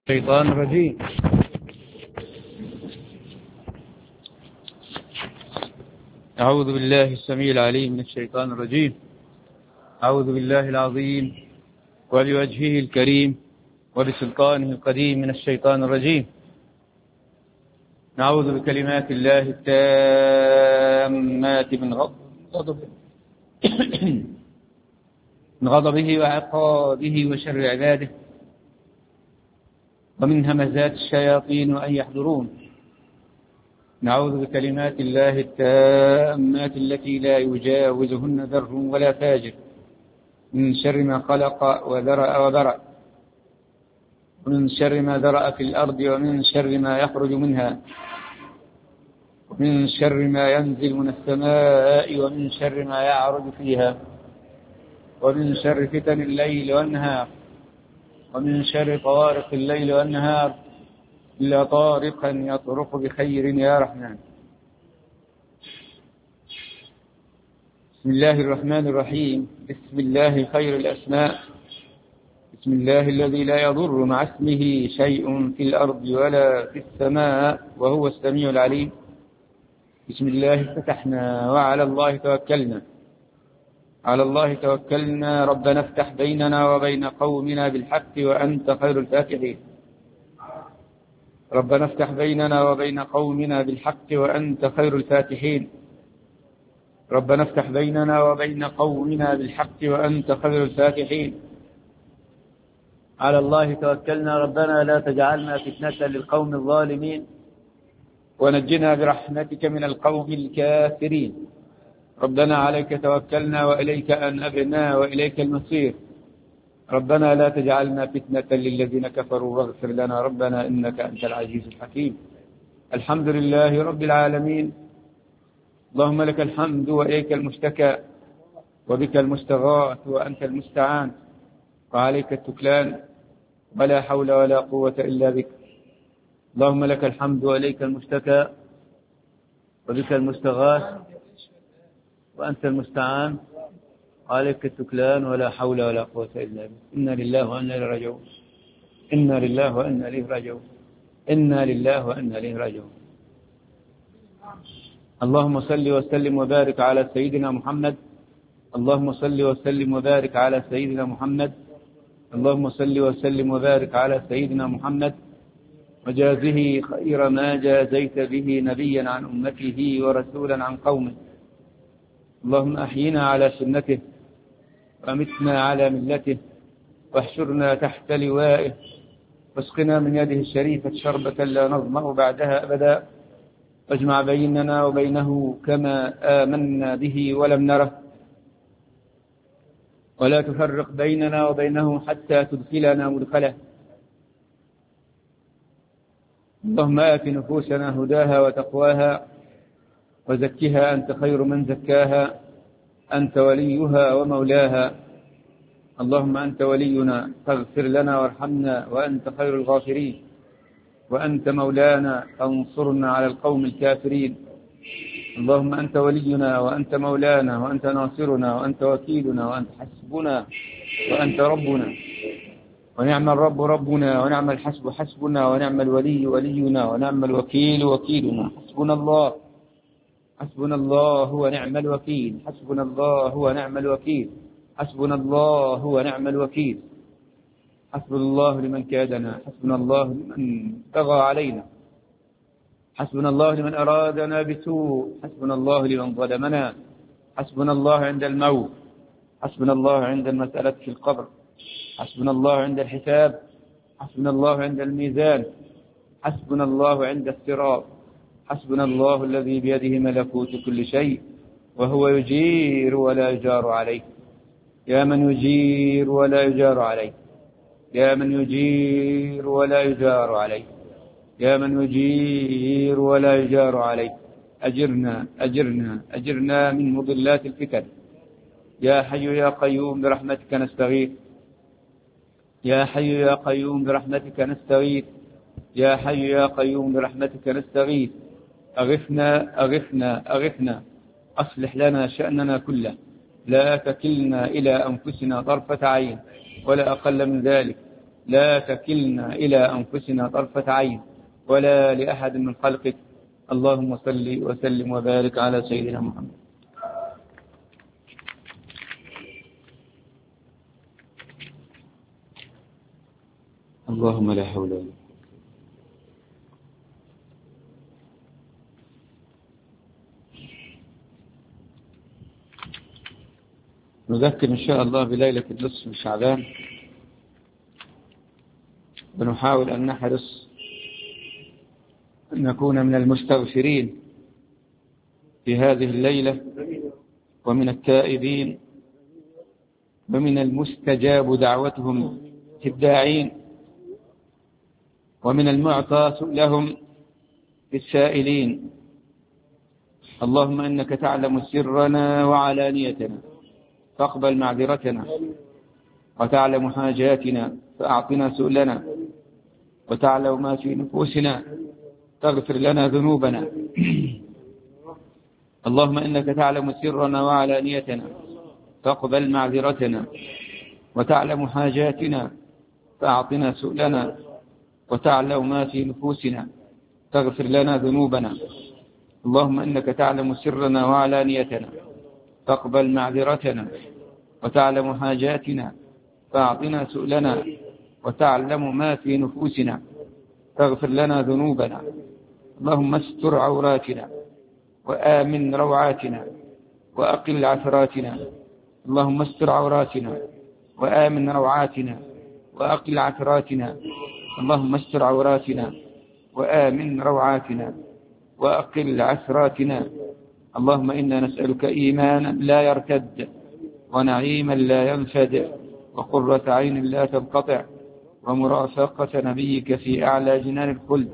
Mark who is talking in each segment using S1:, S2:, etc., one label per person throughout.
S1: الشيطان الرجيم. أعوذ بالله السميع العليم من الشيطان الرجيم. أعوذ بالله العظيم وبوجهه الكريم وبسلطانه القديم من الشيطان الرجيم. نعوذ بكلمات الله التامات من غضبه وعقابه وشر عباده ومن همزات الشياطين وأن يحضرون. نعوذ بكلمات الله التامات التي لا يجاوزهن ذر ولا فاجر من شر ما خلق وذرأ وبرأ، ومن شر ما ذرأ في الأرض، ومن شر ما يخرج منها، ومن شر ما ينزل من السماء، ومن شر ما يعرج فيها، ومن شر فتن الليل والنهار، ومن شر طوارق الليل والنهار إلا طارقا يطرق بخير يا رحمن. بسم الله الرحمن الرحيم. بسم الله خير الأسماء. بسم الله الذي لا يضر مع اسمه شيء في الأرض ولا في السماء وهو السميع العليم. بسم الله فتحنا وعلى الله توكلنا. على الله توكلنا. ربنا افتح بيننا وبين قومنا بالحق وأنت خير الفاتحين. ربنا افتح بيننا وبين قومنا بالحق وأنت خير الفاتحين. ربنا افتح بيننا وبين قومنا بالحق وأنت خير الفاتحين. على الله توكلنا. ربنا لا تجعلنا فتنة للقوم الظالمين ونجنا برحمتك من القوم الكافرين. ربنا عليك توكلنا وإليك أنبنا وإليك المصير. ربنا لا تجعلنا فتنة للذين كفروا واغفر لنا ربنا إنك أنت العزيز الحكيم. الحمد لله رب العالمين. اللهم لك الحمد وإليك المشتكى وبك المستغاث وأنت المستعان وعليك التكلان ولا حول ولا قوة إلا بك. اللهم لك الحمد وإليك المشتكى وبك المستغاث وأنت المستعان وعليك التكلان ولا حول ولا قوة إلا بك. إنا لله وإنا إليه راجعون. إنا لله وإنا إليه راجعون. إنا لله وإنا إليه راجعون. اللهم صل وسلم وبارك على سيدنا محمد. اللهم صل وسلم وبارك على سيدنا محمد. اللهم صل وسلم وبارك على سيدنا محمد وجازه خير ما جازيت به نبيا عن أمته ورسولا عن قومه. اللهم أحينا على سنته وأمتنا على ملته واحشرنا تحت لوائه واسقنا من يده الشريفة شربة لا نظمأ بعدها أبدا واجمع بيننا وبينه كما آمنا به ولم نره ولا تفرق بيننا وبينه حتى تدخلنا مدخله. اللهم آت نفوسنا هداها وتقواها وزكها أنت خير من زكاها أنت وليها ومولاها. اللهم أنت ولينا فاغفر لنا وارحمنا وأنت خير الغافرين وأنت مولانا فانصرنا على القوم الكافرين. اللهم أنت ولينا وأنت مولانا وأنت ناصرنا وأنت وكيلنا وأنت حسبنا وأنت ربنا ونعم الرب ربنا ونعم الحسب حسبنا ونعم الولي ولينا ونعم الوكيل وكيلنا. حسبنا الله حسبنا الله ونعم الوكيل. حسبنا الله ونعم الوكيل. حسبنا الله ونعم الوكيل. حسبنا الله لمن كادنا. حسبنا الله لمن طغى علينا. حسبنا الله لمن أرادنا بسوء. حسبنا الله لمن ظلمنا. حسبنا الله عند الموت. حسبنا الله عند المسألة في القبر. حسبنا الله عند الحساب. حسبنا الله عند الميزان. حسبنا الله عند الصراط. حسبنا الله الذي بيده ملكوت كل شيء وهو يجير ولا يجار عليه. يا من يجير ولا يجار عليه. يا من يجير ولا يجار عليه. يا من يجير ولا يجار عليه. أجرنا أجرنا أجرنا من مضلات الفتن. يا حي يا قيوم برحمتك نستغيث. يا حي يا قيوم برحمتك نستغيث. يا حي يا قيوم برحمتك نستغيث. أغثنا أغثنا أغثنا. أصلح لنا شأننا كله. لا تكلنا إلى أنفسنا طرفة عين ولا أقل من ذلك. لا تكلنا إلى أنفسنا طرفة عين ولا لأحد من خلقك. اللهم صل وسلم وبارك على سيدنا محمد. اللهم لا حول ولا قوة. نذكر إن شاء الله بليلة النصف من شعبان، ونحاول أن نحرص أن نكون من المستغفرين في هذه الليلة، ومن التائبين، ومن المستجاب دعوتهم الداعين، ومن المعطى لهم السائلين. اللهم إنك تعلم سرنا وعلانيتنا فاقبل معذرتنا، وتعلم حاجاتنا فأعطنا سؤلنا، وتعلم ما في نفوسنا تغفر لنا ذنوبنا. اللهم إنك تعلم سرنا وعلانيتنا فاقبل معذرتنا، وتعلم حاجاتنا فأعطنا سؤلنا، وتعلم ما في نفوسنا تغفر لنا ذنوبنا. اللهم إنك تعلم سرنا وعلانيتنا فاقبل معذرتنا، وتعلم حاجاتنا فأعطنا سؤلنا، وتعلم ما في نفوسنا تغفر لنا ذنوبنا. اللهم استر عوراتنا وآمن روعاتنا وأقل عثراتنا. اللهم استر عوراتنا وآمن روعاتنا وأقل عثراتنا. اللهم استر عوراتنا وآمن روعاتنا وأقل عثراتنا. اللهم إنا نسألك إيمانا لا يرتد، ونعيما لا ينفد، وقرة عين لا تنقطع، ومرافقة نبيك في أعلى جنان الخلد.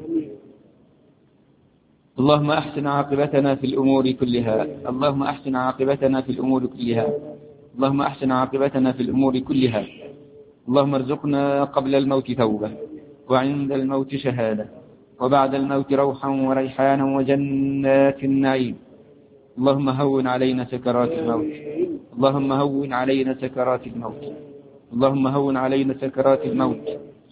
S1: اللهم أحسن عاقبتنا في الأمور كلها. اللهم أحسن عاقبتنا في الأمور كلها. اللهم أحسن عاقبتنا في الأمور كلها. اللهم ارزقنا قبل الموت توبة، وعند الموت شهادة، وبعد الموت روحا وريحانا وجنات النعيم. اللهم هون علينا سكرات الموت. اللهم هون علينا سكرات الموت. اللهم هون علينا سكرات الموت.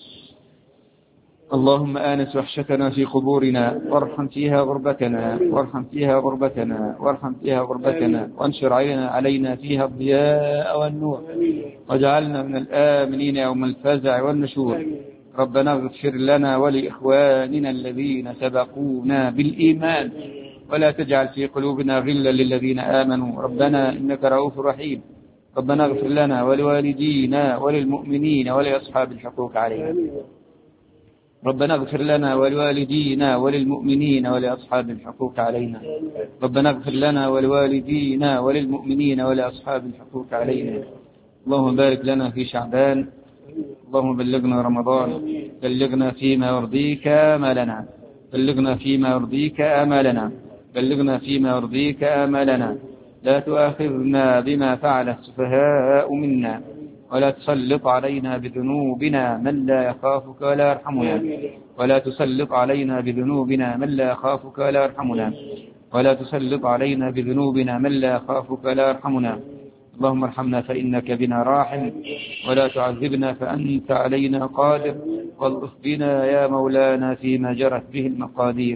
S1: اللهم آنس وحشتنا في قبورنا، وارحم فيها غربتنا، وارحم فيها غربتنا، وارحم فيها غربتنا، وانشر علينا فيها الضياء والنور، واجعلنا من الآمنين يوم الفزع والنشور. ربنا اغفر لنا ولإخواننا الذين سبقونا بالإيمان، ولا تجعل في قلوبنا غلا للذين آمنوا ربنا إنك رؤوف رحيم. ربنا اغفر لنا ولوالدينا وللمؤمنين ولأصحاب الحقوق علينا. ربنا اغفر لنا ولوالدينا وللمؤمنين ولأصحاب الحقوق علينا. ربنا اغفر لنا ولوالدينا وللمؤمنين ولأصحاب الحقوق علينا. اللهم بارك لنا في شعبان. اللهم بلغنا رمضان. بلغنا فيما يرضيك آمالنا. بلغنا فيما يرضيك آمالنا. بلغنا فيما يرضيك آمالنا. لا تؤاخذنا بما فعل السفهاء منا، ولا تسلط علينا بذنوبنا من لا يخافك ولا يرحمنا. ولا تسلط علينا بذنوبنا من لا يخافك ولا يرحمنا. ولا تسلط علينا بذنوبنا من لا يخافك ولا يرحمنا. اللهم ارحمنا فإنك بنا راحم، ولا تعذبنا فأنت علينا قادر، والطف بنا يا مولانا فيما جرت به المقادير.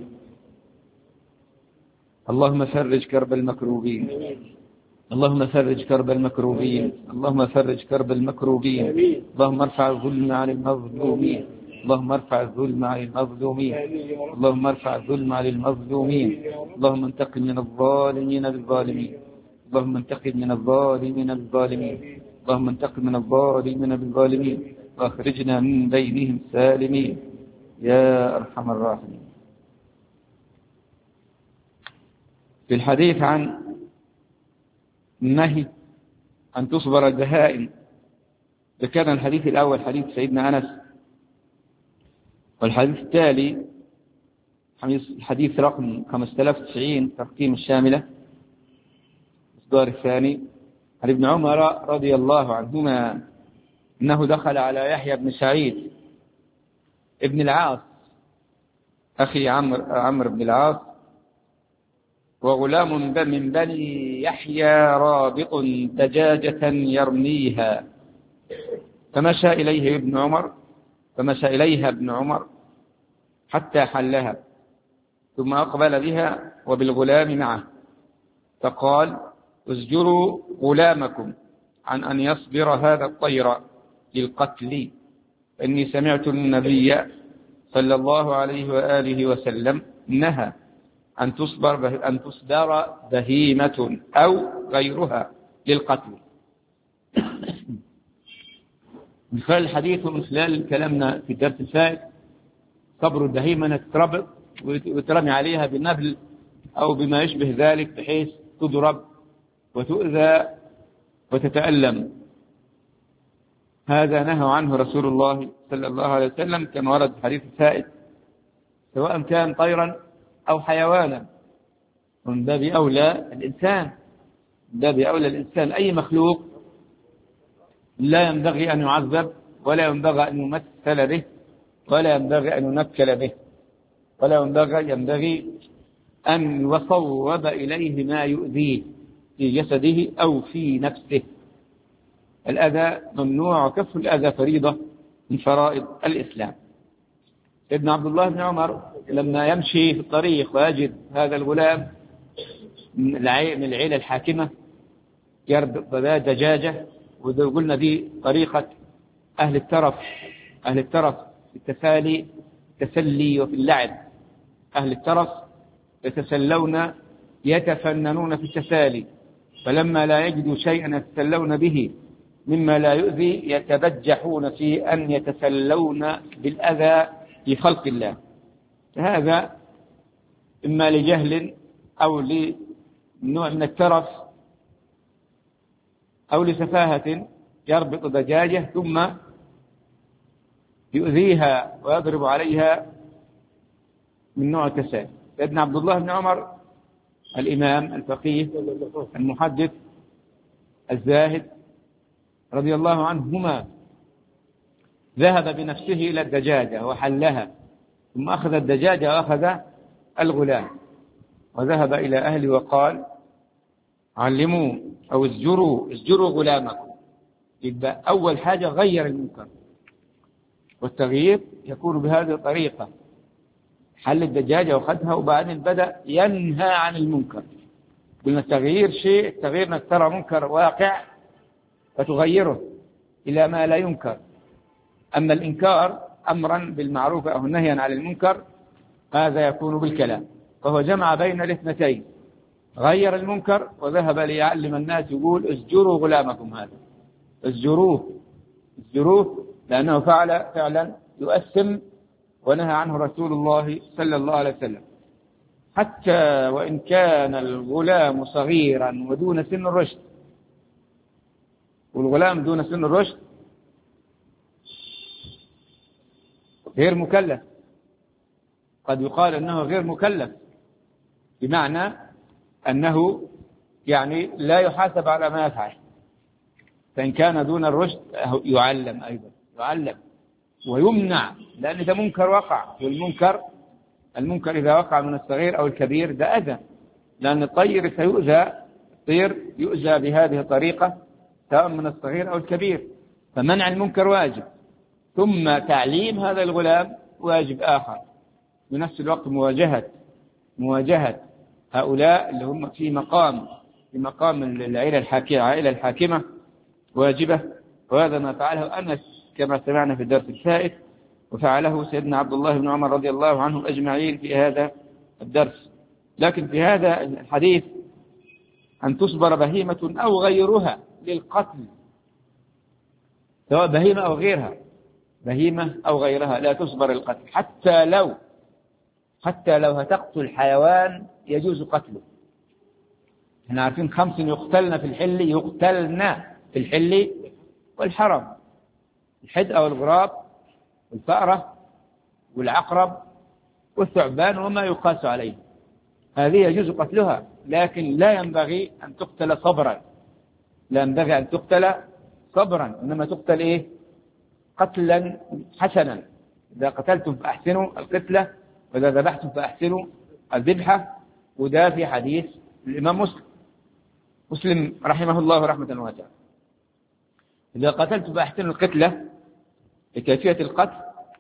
S1: اللهم فرج كرب المكروبين. اللهم فرج كرب المكروبين. اللهم فرج كرب المكروبين. اللهم ارفع الظلم عن المظلومين. اللهم ارفع الظلم عن المظلومين. اللهم ارفع الظلم عن المظلومين. اللهم انتقم من الظالمين بالظالمين. اللهم انتقم من الظالمين بالظالمين. اللهم انتقم من الظالمين بالظالمين، واخرجنا من بينهم سالمين يا أرحم الراحمين. في الحديث عن النهي أن تصبر البهائم، ذكرنا الحديث الأول حديث سيدنا أنس، والحديث التالي الحديث رقم 5090 ترقيم الشاملة الإصدار الثاني عن ابن عمر رضي الله عنهما أنه دخل على يحيى بن سعيد ابن العاص أخي عمرو بن العاص، وغلام من بني يحيى رابط دجاجة يرميها، فمشى إليه ابن عمر فمشى إليها ابن عمر حتى حلها، ثم أقبل بها وبالغلام معه، فقال: اسجروا غلامكم عن أن يصبر هذا الطير للقتل، فإني سمعت النبي صلى الله عليه وآله وسلم نهى أن تصدر بهيمة أو غيرها للقتل. من خلال الحديث ومن خلال كلامنا في الدرس الفائت، صبر البهيمة أنها تتربط وترمي عليها بالنبل أو بما يشبه ذلك بحيث تضرب وتؤذى وتتألم. هذا نهى عنه رسول الله صلى الله عليه وسلم كما ورد في الحديث الفائت، سواء كان طيرا أو حيوانا. من باب أولى الإنسان، من باب أولى الإنسان، أي مخلوق لا ينبغي أن يعذب، ولا ينبغي أن يمثل به، ولا ينبغي أن ينكل به، ولا ينبغي أن يصوب إليه ما يؤذيه في جسده أو في نفسه. الأذى ممنوع، وكف الأذى فريضة من فرائض الإسلام. ابن عبد الله بن عمر لما يمشي في الطريق ويجد هذا الغلام من العيلة الحاكمة يربط دجاجة، وقلنا دي طريقة أهل الترف، أهل الترف في التسالي، التسلي وفي اللعب. أهل الترف يتسلون يتفننون في التسالي، فلما لا يجدوا شيئا يتسلون به مما لا يؤذي يتبجحون في أن يتسلون بالأذى في خلق الله. هذا إما لجهل أو لنوع من الترف أو لسفاهة، يربط دجاجة ثم يؤذيها ويضرب عليها من نوع التسالي. ابن عبد الله بن عمر الإمام الفقيه المحدث الزاهد رضي الله عنهما ذهب بنفسه إلى الدجاجة وحلها، ثم أخذ الدجاجة وأخذ الغلام وذهب إلى أهله وقال: علموا أو اسجروا غلامكم. يبقى أول حاجة غير المنكر، والتغيير يكون بهذه الطريقة: حل الدجاجة وأخذها، وبعدين بدأ ينهى عن المنكر. قلنا التغيير شيء، التغيير انك ترى منكر واقع فتغيره إلى ما لا ينكر. أما الإنكار أمرا بالمعروف أو نهيا عن المنكر هذا يكون بالكلام، فهو جمع بين الاثنتين، غير المنكر وذهب ليعلم الناس، يقول: اسجروا غلامكم هذا، اسجروه لأنه فعلا يؤثم، ونهى عنه رسول الله صلى الله عليه وسلم. حتى وإن كان الغلام صغيرا ودون سن الرشد، والغلام دون سن الرشد غير مكلف. قد يقال أنه غير مكلف بمعنى أنه يعني لا يحاسب على ما يفعل، فإن كان دون الرشد يعلم أيضا، يعلم ويمنع، لأن ده منكر وقع. والمنكر إذا وقع من الصغير أو الكبير ده أذى، لأن الطير سيؤذى، الطير يؤذى بهذه الطريقة سواء من الصغير أو الكبير، فمنع المنكر واجب، ثم تعليم هذا الغلام واجب آخر. بنفس الوقت مواجهة هؤلاء اللي هم في مقام العائلة الحاكمة واجبة. وهذا ما فعله أنس كما سمعنا في الدرس الفائت، وفعله سيدنا عبد الله بن عمر رضي الله عنهم أجمعين في هذا الدرس. لكن في هذا الحديث أن تصبر بهيمة أو غيرها للقتل، سواء بهيمة أو غيرها، بهيمة أو غيرها لا تصبر القتل. حتى لو هتقتل حيوان يجوز قتله. احنا عارفين 5 يقتلن في الحل والحرم: الحد أو الغراب، والفأرة، والعقرب، والثعبان وما يقاس عليه، هذه يجوز قتلها، لكن لا ينبغي أن تقتل صبرا، إنما تقتل إيه؟ قتلا حسنا. إذا قتلتم فأحسنوا القتلة، وإذا ذبحتم فأحسنوا الذبحة. وده في حديث الإمام مسلم رحمه الله رحمة واسعة: إذا قتلتم فأحسنوا القتلة، لكيفية القتل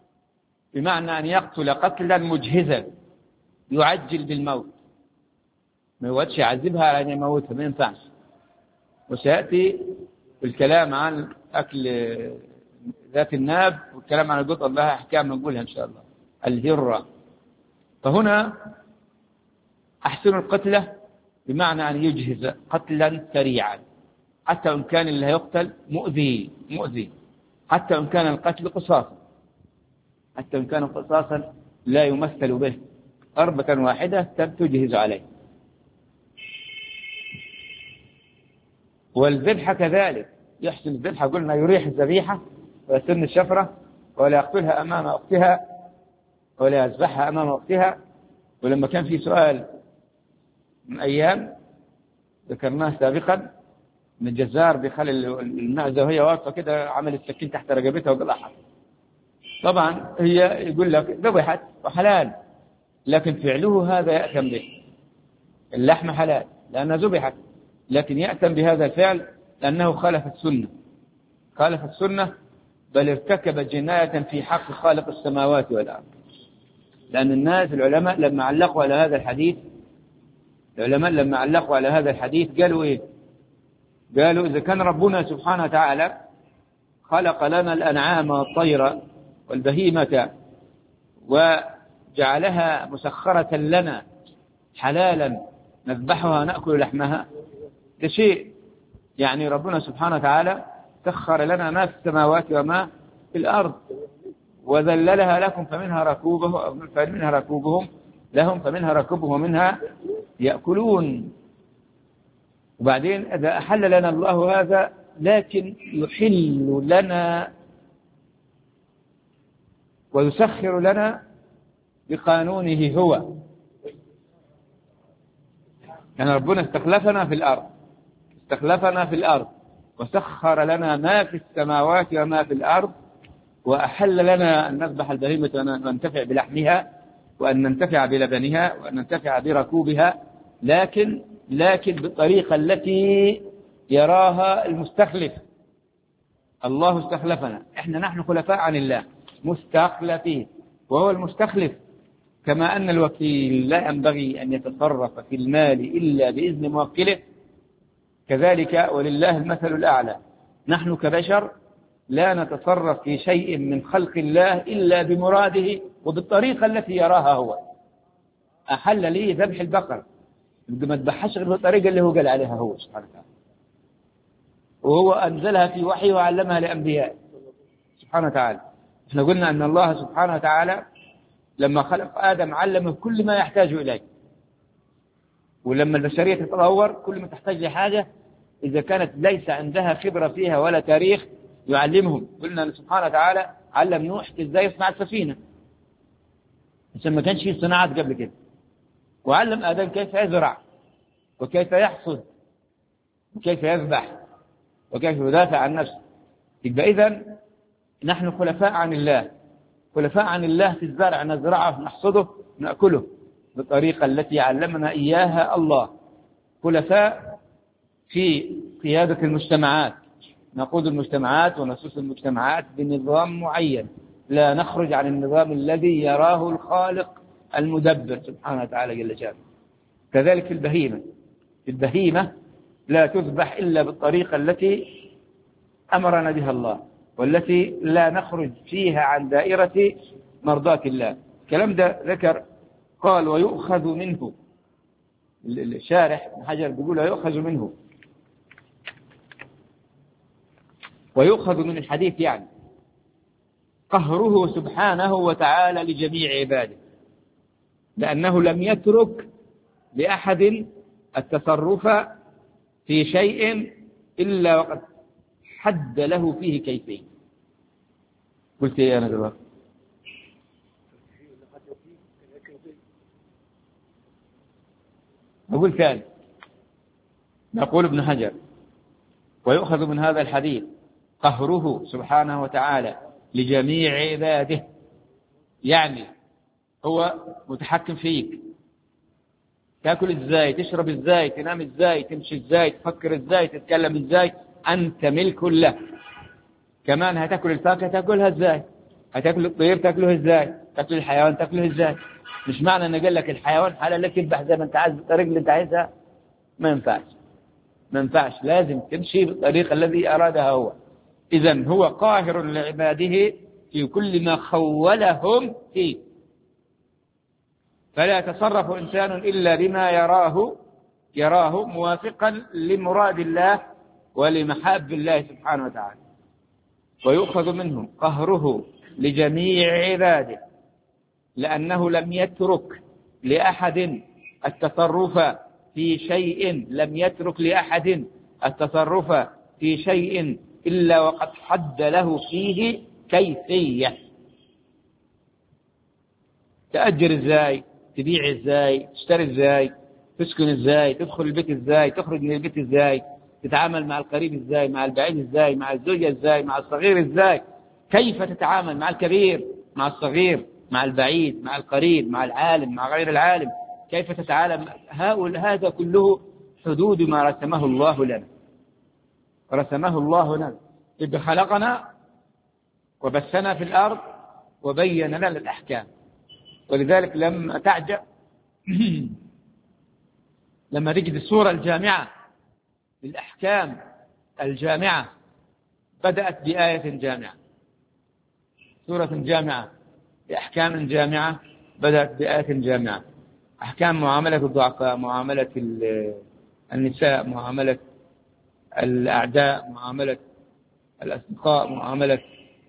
S1: بمعنى أن يقتل قتلا مجهزا يعجل بالموت، ما يودش يعذبها على أن يموتها، ما ينفعش. وسيأتي الكلام عن أكل ذات الناب والكلام عن القطط لها أحكام نقولها إن شاء الله. الهرة، فهنا أحسن القتلة بمعنى أن يجهز قتلا سريعا، حتى وإن كان اللي هيقتل مؤذي، حتى وإن كان القتل قصاصا، حتى وإن كان قصاصا لا يمثل به، ضربة واحدة تجهز عليه. والذبحة كذلك، يحسن الذبحة، قلنا يريح الذبيحة ويسن الشفرة ولا يقتلها أمام أختها ولا يذبحها أمام أختها. ولما كان في سؤال من أيام ذكرناه سابقا من الجزار بيخلي المعزة وهي واقفة كده عمل السكين تحت رقبتها وقلعها، طبعا هي يقول لك ذبحت وحلال، لكن فعله هذا يأثم به. اللحم حلال لأنها ذبحت، لكن يأثم بهذا الفعل لأنه خالف السنة، بل ارتكب جناية في حق خالق السماوات والأرض. لأن الناس العلماء لما علقوا على هذا الحديث قالوا إيه؟ قالوا إذا كان ربنا سبحانه وتعالى خلق لنا الأنعام والطير والبهيمة وجعلها مسخرة لنا حلالا نذبحها نأكل لحمها، ده شيء يعني ربنا سبحانه وتعالى سخر لنا ما في السماوات وما في الأرض وذللها لكم فمنها ركوبهم لهم فمنها ركوبهم ومنها يأكلون. وبعدين إذا أحل لنا الله هذا لكن يحل لنا ويسخر لنا بقانونه هو، يعني ربنا استخلفنا في الأرض وسخر لنا ما في السماوات وما في الأرض، وأحل لنا أن نذبح البهيمة وأن ننتفع بلحمها وأن ننتفع بلبنها وأن ننتفع بركوبها، لكن بالطريقة التي يراها المستخلف. الله استخلفنا، نحن خلفاء عن الله مستخلفين، وهو المستخلف. كما أن الوكيل لا ينبغي أن يتصرف في المال إلا بإذن موكله، كذلك ولله المثل الأعلى. نحن كبشر لا نتصرف في شيء من خلق الله إلا بمراده وبالطريقة التي يراها هو. أحل لي ذبح البقر، ما تذبحش غير بالطريقة اللي هو قال عليها هو سبحانه وتعالى، وهو أنزلها في وحيه وعلمها لأنبياء سبحانه وتعالى. احنا قلنا أن الله سبحانه وتعالى لما خلق آدم علمه كل ما يحتاج إليه، ولما البشرية تتطور كل ما تحتاج لحاجة إذا كانت ليس عندها خبرة فيها ولا تاريخ يعلمهم. قلنا أن سبحانه وتعالى علم نوح إزاي يصنع السفينة عشان ما كانش فيه صناعات قبل كده، وعلم آدم كيف يزرع وكيف يحصد وكيف يذبح وكيف يدافع عن نفسه. يبقى إذن نحن خلفاء عن الله في الزرع، نزرعه نحصده نأكله بالطريقة التي علمنا إياها الله. خلفاء في قيادة المجتمعات، نقود المجتمعات ونسوس المجتمعات بنظام معين، لا نخرج عن النظام الذي يراه الخالق المدبر سبحانه وتعالى جل جلاله. كذلك البهيمة لا تذبح إلا بالطريقة التي أمرنا بها الله، والتي لا نخرج فيها عن دائرة مرضاة الله. الكلام ده ذكر قال ويؤخذ منه، الشارح ابن حجر بيقول ويؤخذ من الحديث يعني قهره سبحانه وتعالى لجميع عباده، لأنه لم يترك لأحد التصرف في شيء إلا وقد حد له فيه كيفية. قلت إيه أنا دلوقتي؟ أقول ثاني، نقول ابن حجر ويؤخذ من هذا الحديث قهره سبحانه وتعالى لجميع عباده، يعني هو متحكم فيك، تأكل إزاي، تشرب إزاي، تنام إزاي، تمشي إزاي، تفكر إزاي، تتكلم إزاي، أنت ملك له. كمان هتأكل الفاكهة تأكلها إزاي، هتأكل الطير تأكله إزاي، تاكل الحيوان تاكله ازاي؟ مش معنى ان قال لك الحيوان حلال لك تذبح زي ما انت عايز بالطريقه اللي انت عايزها، ما ينفعش. ما ينفعش، لازم تمشي بالطريقه الذي ارادها هو. اذا هو قاهر لعباده في كل ما خولهم فيه، فلا يتصرف إنسان إلا بما يراه موافقا لمراد الله ولمحاب الله سبحانه وتعالى، ويؤخذ منه قهره لجميع عباده، لأنه لم يترك لأحد التصرف في شيء، لم يترك لأحد التصرف في شيء إلا وقد حد له فيه كيفية. تأجر ازاي، تبيع ازاي، تشتري ازاي، تسكن ازاي، تدخل البيت ازاي، تخرج من البيت ازاي، تتعامل مع القريب ازاي، مع البعيد ازاي، مع الزوجة ازاي، مع الصغير ازاي، كيف تتعامل مع الكبير، مع الصغير، مع البعيد، مع القريب، مع العالم، مع غير العالم، كيف تتعامل. هذا كله حدود ما رسمه الله لنا، رسمه الله لنا إذ خلقنا وبثنا في الأرض وبين لنا الأحكام. ولذلك لما تعجب لما تجد الصورة الجامعة للأحكام الجامعة بدأت بآية جامعة، سورة جامعة بأحكام جامعة بدأت بآية جامعة. أحكام معاملة الضعفاء، معاملة النساء، معاملة الأعداء، معاملة الأصدقاء، معاملة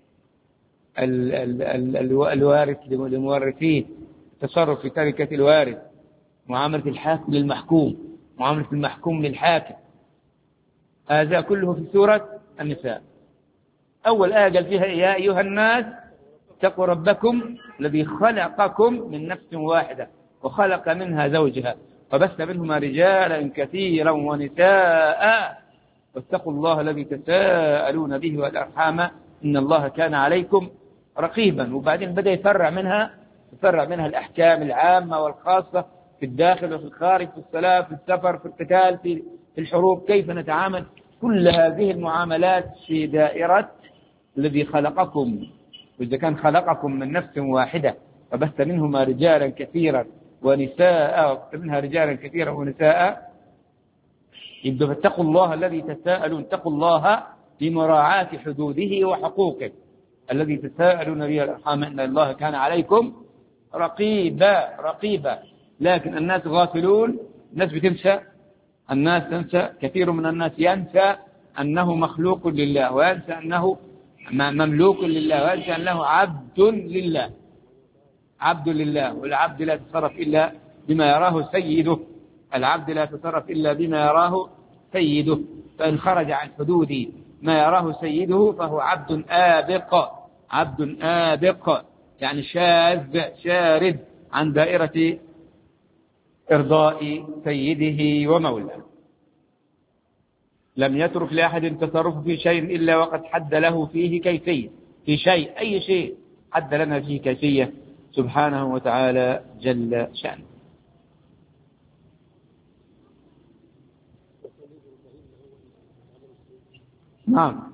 S1: الوارث لمورثيه، التصرف في تركة الوارث، معاملة الحاكم للمحكوم، معاملة المحكوم للحاكم. هذا كله في سورة النساء. أول آية قال فيها يا أيها الناس اتقوا ربكم الذي خلقكم من نفس واحدة وخلق منها زوجها وبث منهما رجالا كثيرا ونساء واتقوا الله الذي تساءلون به والأرحام إن الله كان عليكم رقيبا. وبعدين بدأ يفرع منها الأحكام العامة والخاصة في الداخل وفي الخارج، في الصلاة، في السفر، في القتال، في الحروب، كيف نتعامل. كل هذه المعاملات في دائرة الذي خلقكم. وإذا كان خلقكم من نفس واحدة وبث منهما رجالا كثيرا ونساء، منها رجالا كثيرا ونساء، يبدو فاتقوا الله الذي تساءلون، اتقوا الله بمراعاة حدوده وحقوقه الذي تساءلون به الأرحام إن الله كان عليكم رقيبا. لكن الناس غافلون، الناس بتنسى، الناس تنسى، كثير من الناس ينسى أنه مخلوق لله، وينسى أنه مملوك لله، وينسى أنه عبد لله. والعبد لا يتصرف إلا بما يراه سيده، العبد لا يتصرف إلا بما يراه سيده، فإن خرج عن حدود ما يراه سيده فهو عبد آبق، يعني شارد عن دائرة إرضاء سيده ومولاه. لم يترك لأحد التصرف في شيء إلا وقد حد له فيه كيفية، في شيء، أي شيء حد لنا فيه كيفية سبحانه وتعالى جل شأنه. نعم.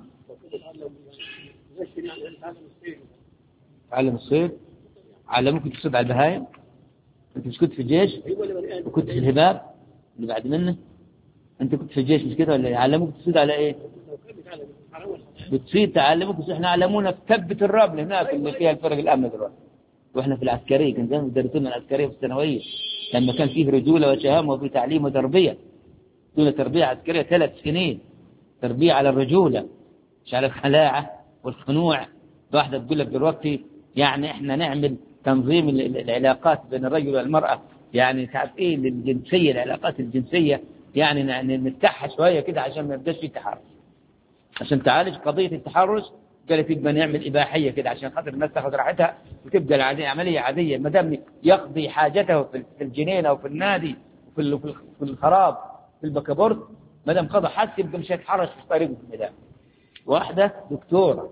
S1: تعلم الصيد، علموك تصيد على البهايم. انت مش كنت في الجيش وكنت في الهباب اللي بعد منه؟ انت كنت في الجيش مش كده ولا؟ علموك تصيد على ايه؟ بتصيد، تعلموك. احنا علمونا في كبة الرمل هناك اللي فيها الفرق الامن دلوقتي، واحنا في العسكريه كان زمان يدرسونا العسكريه في الثانويه لما كان فيه رجوله وشهامه وفي تعليم وتربيه. دون تربيه عسكريه 3 سنين، تربيه على الرجوله مش على الخلاعه والخنوع. واحده تقول لك دلوقتي يعني احنا نعمل تنظيم العلاقات بين الرجل والمراه، يعني تعرف ايه الجنسيه، العلاقات الجنسيه، يعني نفتحها شويه كده عشان ما يبقاش في تحرش، عشان تعالج قضيه التحرش. قالت يبقى نعمل اباحيه كده عشان خاطر الناس تاخذ راحتها وتبقى العاديه عمليه عاديه، ما دام يقضي حاجته في الجنينه وفي النادي وفي الخراب في البكابورت، ما دام قضى حاجته يبقى مش هيتحرش في طريقه في الميدان. واحده دكتوره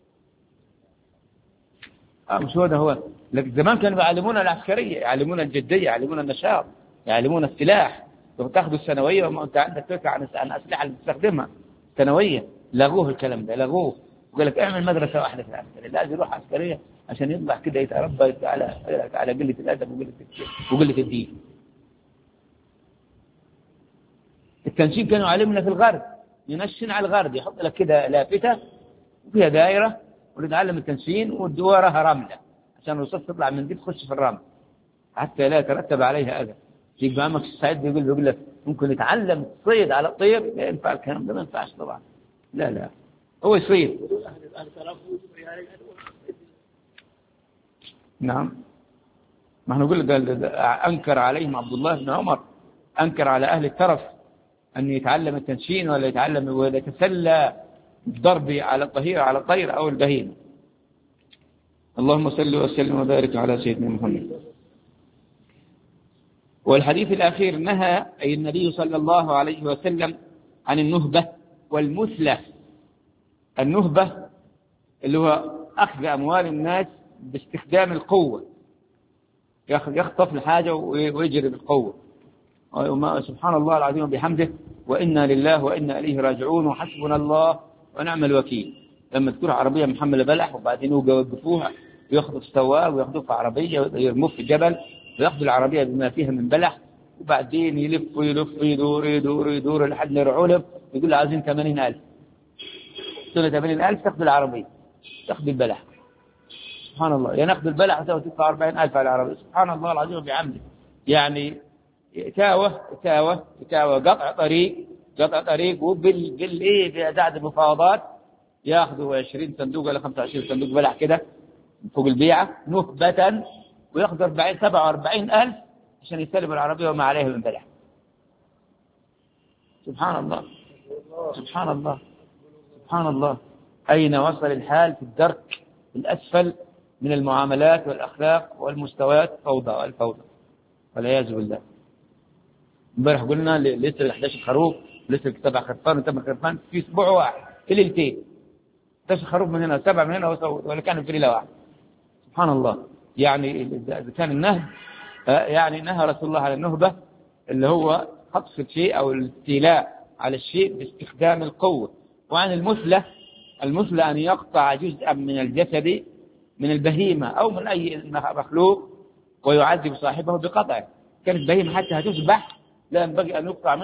S1: مش هو ده هو. لكن زمان كانوا يعلمونا العسكريه، يعلمونا الجديه، يعلمونا النشاط، يعلمونا السلاح. تاخذوا الثانويه وما انت عندك فكره عن الاسلحه اللي بتستخدمها ثانويه. لغوه الكلام ده، لغوه يقول لك اعمل مدرسة واحدة في العسكرية، لازم يروح عسكرية عشان يطلع كده يتربى على قلة الأدب وقلة الدين. التنشين كانوا علمنا في الغرب، ينشن على الغرب، يحط لك كده لافتة وفيها دائرة ونتعلم التنشين وراها رملة عشان الرصاص تطلع من دي تخش في الرمل حتى لا يترتب عليها أذى. يبقى عمك السعيد بيقول لك ممكن يتعلم تصيد على الطير، لا ينفع الكلام ده، ما ينفعش طبعا. لا هو يصيد. نعم، ما احنا نقول أنكر عليهم عبد الله بن عمر، أنكر على أهل الترف أن يتعلم التنشين ولا يتعلم ولا يتسلى بالضرب على الطهير على الطير أو البهيمة. اللهم صل وسلم وبارك على سيدنا محمد. والحديث الأخير نهى أي النبي صلى الله عليه وسلم عن النهبة والمثلة. النهبة اللي هو أخذ أموال الناس باستخدام القوة، يخطف الحاجة ويجري بالقوة. سبحان الله العظيم وبحمده، وإنا لله وإنا إليه راجعون، وحسبنا الله ونعم الوكيل. لما تكون عربية محملة بلح وبعدين يوقفوها وياخذوا السواق وياخذوه في عربية ويرموه في جبل وياخذوا العربية بما فيها من بلح، وبعدين يلف يدور لحد ما يرعوا له، يقول له عايزين 80,000. سنة 80,000 تاخذ العربية، تاخذ البلح. سبحان الله، يعني ناخذ البلح وتدفع 40,000 على العربية. سبحان الله العظيم وبحمده. يعني تاوه قطع طريق وبالايه بأعداد المفاوضات ياخذوا 20 صندوق ولا 25 صندوق بلح كده فوق البيعة نهبة، وياخذ 47,000 عشان يستلم العربية وما عليها من بلح. سبحان الله سبحان الله سبحان الله. أين وصل الحال في الدرك الأسفل من المعاملات والأخلاق والمستويات الفوضى والعياذ بالله. امبارح قلنا لسه 11 خروف، لسه 7 خرفان و8 خرفان في اسبوع واحد، في ليلتين 11 خروف من هنا 7 من هنا، ولا كانوا في ليله واحده. سبحان الله. يعني اذا كان النهب، يعني نهى رسول الله على النهبه اللي هو خطف الشيء او الاستيلاء على الشيء باستخدام القوه. وعن المثلى ان يقطع جزءا من الجسد من البهيمه او من اي مخلوق ويعذب صاحبه بقطعه. كانت بهيمه حتى هتذبح لا ينبغي أن يقطع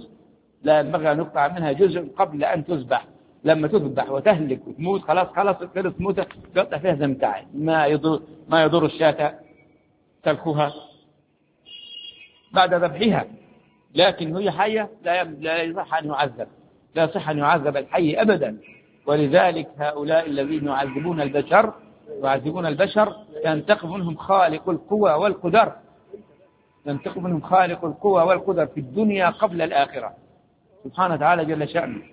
S1: منها جزء قبل أن تذبح. لما تذبح وتهلك وتموت خلاص خلص موتة، تقطع فيها زي متاعي، ما يضر الشاة تلخها بعد ذبحها. لكن هي حية لا يصح أن يعذب، لا يصح أن يعذب الحي أبدا. ولذلك هؤلاء الذين يعذبون البشر ينتقم منهم خالق القوى والقدر، ينتقم منهم خالق القوى والقدر في الدنيا قبل الآخرة سبحانه وتعالى جل شأنه.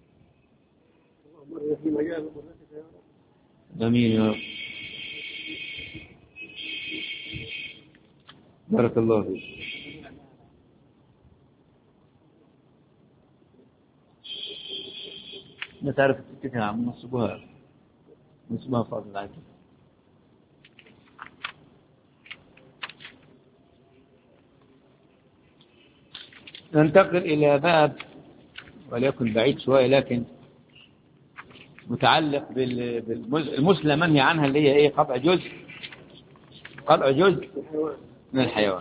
S1: آمين يا رب. بارك الله فيك. ما تعرف تتكلم عن نصبها فاضل عادي. ننتقل إلى باب وليكن بعيد شوية لكن متعلق بالمثلى منهي عنها، اللي هي إيه؟ قطع جزء من الحيوان.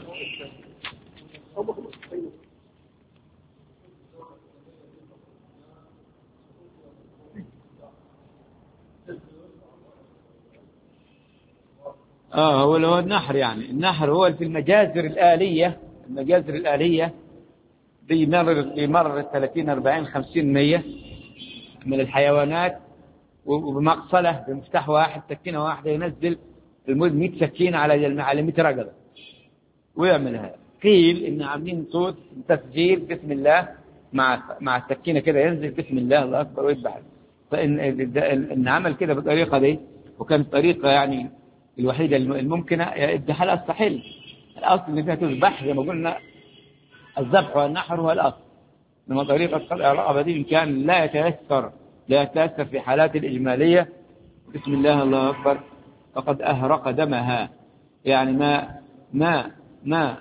S1: هو النحر. يعني النحر هو في المجازر الآلية بيمرر 30 40 50 100 من الحيوانات، وبمقصلة بمفتاح واحد سكينة واحدة ينزل 100 سكينة على 100 رقبة ويعملها. قيل إن عاملين صوت تسجيل بسم الله مع السكينة كده، ينزل بسم الله الله أكبر ويذبح. فإن عمل كده بالطريقة دي، وكانت طريقة يعني الوحيدة الممكنة، الذبح الأصل الأصل اللي فيها تذبح زي ما قلنا، الذبح والنحر هو الأصل. لما طريقة قطع الرقبة دي كان لا يتأثر في حالات الإجمالية بسم الله الله أكبر فقد أهرق دمها. يعني ما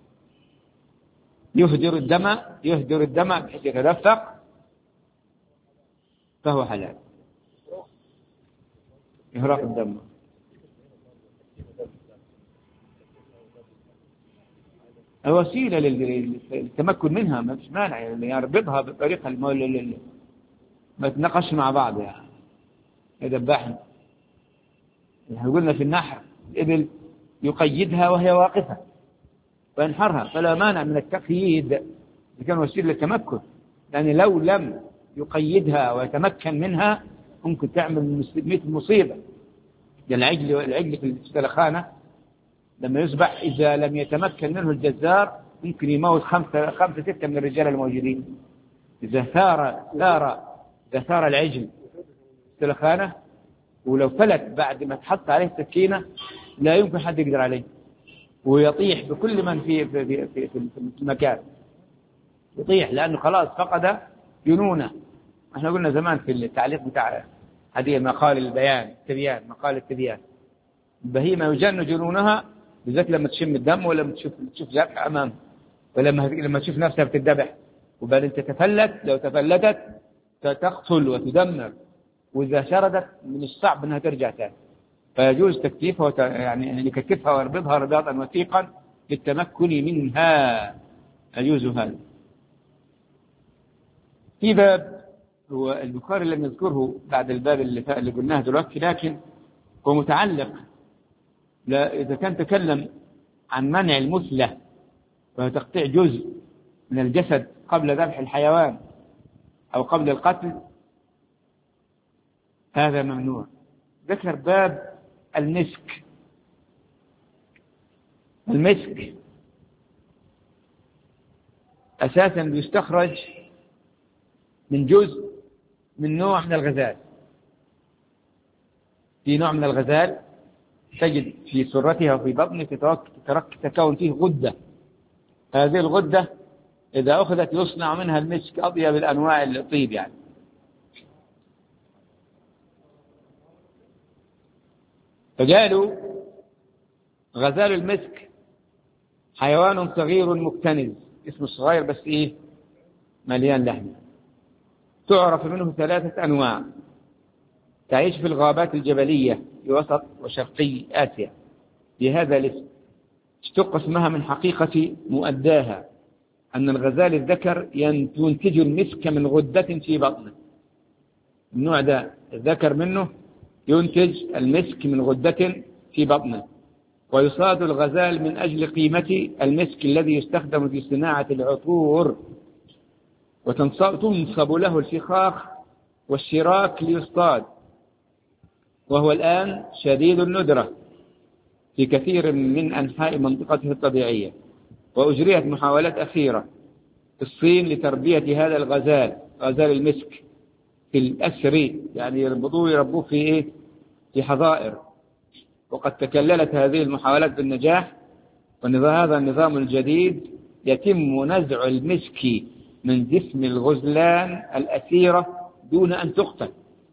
S1: يهدر الدم بحيث يتدفق فهو حلال. إهراق الدم. وسيلة للتمكن منها، ما فيش مانع يعني يربطها بطريقة ما تناقش مع بعض يعني يذبحنا. يعني قلنا في النحر الإبل يقيدها وهي واقفة وينحرها، فلا مانع من التقييد إذا كان وسيلة للتمكن، يعني لو لم يقيدها ويتمكن منها ممكن تعمل مصيبة. العجل في السلخانة لما يذبح إذا لم يتمكن منه الجزار ممكن يموت خمسة ستة من الرجال الموجودين. إذا ثار العجل السلخانة ولو فلت بعد ما تحط عليه السكينة لا يمكن حد يقدر عليه، ويطيح بكل من في المكان، يطيح لأنه خلاص فقد جنونه. احنا قلنا زمان في التعليق بتاع هذه مقال التبيان البهيمة يجن جنونها بالذات لما تشم الدم ولا تشوف ذبح أمامها، ولما تشوف نفسها بتذبح وبعدين لو تفلتت تقتل وتدمر، وإذا شردت من الصعب أنها ترجع تاني، فيجوز تكتيفها يعني نكتفها ونربطها رباطا وثيقا للتمكن منها، يجوز هذا. في باب هو البخاري لم يذكره بعد الباب اللي قلناه دلوقتي، لكن هو متعلق إذا كان تكلم عن منع المثلة وهو تقطيع جزء من الجسد قبل ذبح الحيوان أو قبل القتل، هذا ممنوع. ذكر باب المسك أساسا يستخرج من جزء من نوع من الغزال. في نوع من الغزال تجد في سرتها وفي بطنه تكون فيه غدة، هذه الغدة إذا أخذت يصنع منها المسك أطيب الأنواع الطيب يعني. فقالوا غزال المسك حيوان صغير مكتنز، اسمه صغير بس مليان لحم. تعرف منه 3 أنواع، تعيش في الغابات الجبلية في وسط وشرقي آسيا بهذا الاسم. اشتق اسمها من حقيقة مؤداها أن الغزال الذكر ينتج المسك من غدة في بطنه. النوع ده الذكر منه ينتج المسك من غدة في بطنه، ويصاد الغزال من أجل قيمة المسك الذي يستخدم في صناعة العطور، وتنصب له الفخاخ والشراك ليصطاد، وهو الآن شديد الندرة في كثير من أنحاء منطقته الطبيعية. وأجريت محاولات أخيرة في الصين لتربية هذا الغزال، غزال المسك، في الأسر، يعني يربوه في حظائر. وقد تكللت هذه المحاولات بالنجاح، وهذا النظام الجديد يتم نزع المسك من جسم الغزلان الأسيرة دون أن تقتل،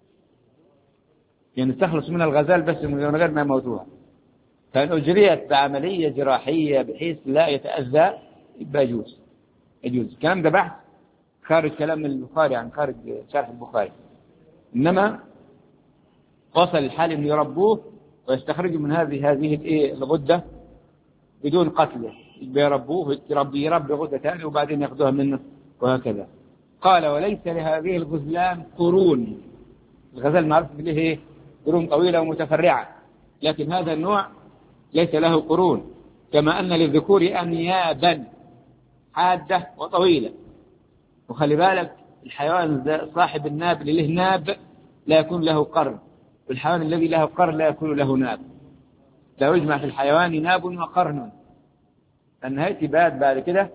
S1: يعني تخلص من الغزال بس من غير ما يموتوها. كان أجريت بعملية جراحية بحيث لا يتأذى، يبقى يجوز. الكلام ده بحث خارج كلام البخاري، عن خارج شرح البخاري، إنما وصل الحال أن يربوه ويستخرجوا من هذه الغدة بدون قتله، يربوه يربي غدة ثانية وبعدين يأخذوها منه وهكذا. قال وليس لهذه الغزلان قرون. الغزال معروف له قرون طويلة ومتفرعة، لكن هذا النوع ليس له قرون، كما أن للذكور أنيابا حادة وطويلة. وخلي بالك الحيوان صاحب الناب اللي له ناب لا يكون له قرن، والحيوان الذي له قرن لا يكون له ناب. لا يجمع في الحيوان ناب وقرن، لأن هيئة بعد كده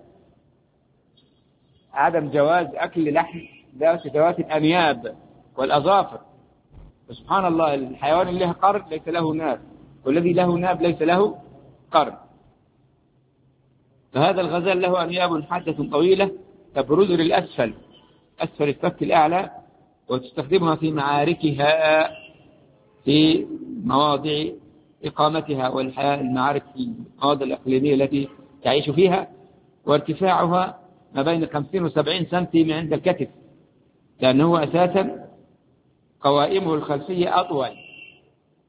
S1: عدم جواز أكل لحم ذوات الأنياب والأظافر. سبحان الله، الحيوان اللي له قرن ليس له ناب، والذي له ناب ليس له قرن. فهذا الغزال له أنياب حادة طويلة تبرز للأسفل، أسفل الفك الأعلى، وتستخدمها في معاركها في مواضع إقامتها والحياة، المعارك في المواضع الإقليمية التي تعيش فيها. وارتفاعها ما بين 50 و70 سنتي عند الكتف، لأنه أساسا قوائمه الخلفية أطول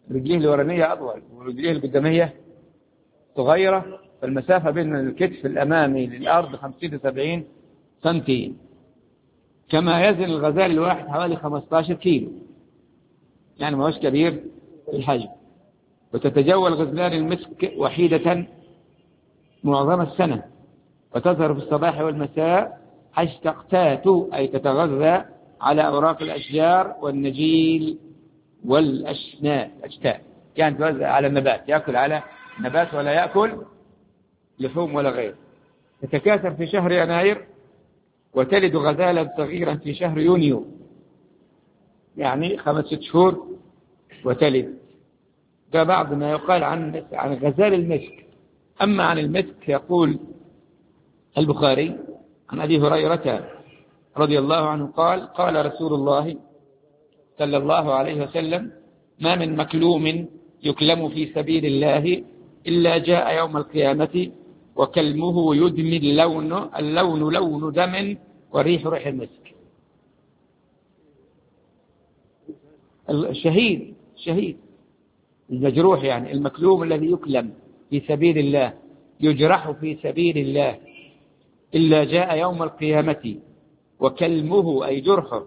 S1: رجليه الورانية أطول ورجليه القدامية صغيرة، فالمسافة بين الكتف الأمامي للأرض 50 70 سنتي. كما يزن الغزال الواحد حوالي 15 كيلو، يعني ما هوش كبير في الحجم. وتتجول غزلان المسك وحيدة معظم السنة، وتظهر في الصباح والمساء حيث تقتات أي تتغذى على أوراق الأشجار والنجيل والأشتاء، يعني توزع على النبات، يأكل على النبات ولا يأكل لحوم ولا غير. تتكاثر في شهر يناير، وتلد غزالا صغيرا في شهر يونيو، يعني 5-6 شهور وتلد. ده بعض ما يقال عن غزال المسك. أما عن المسك يقول البخاري عن أبي هريرة رضي الله عنه قال: قال رسول الله صلى الله عليه وسلم: ما من مكلوم يكلم في سبيل الله إلا جاء يوم القيامة وكلمه يدمي اللون لون دم وريح ريح المسك. الشهيد المجروح، يعني المكلوم الذي يكلم في سبيل الله، يجرح في سبيل الله، إلا جاء يوم القيامة وكلمه أي جرحه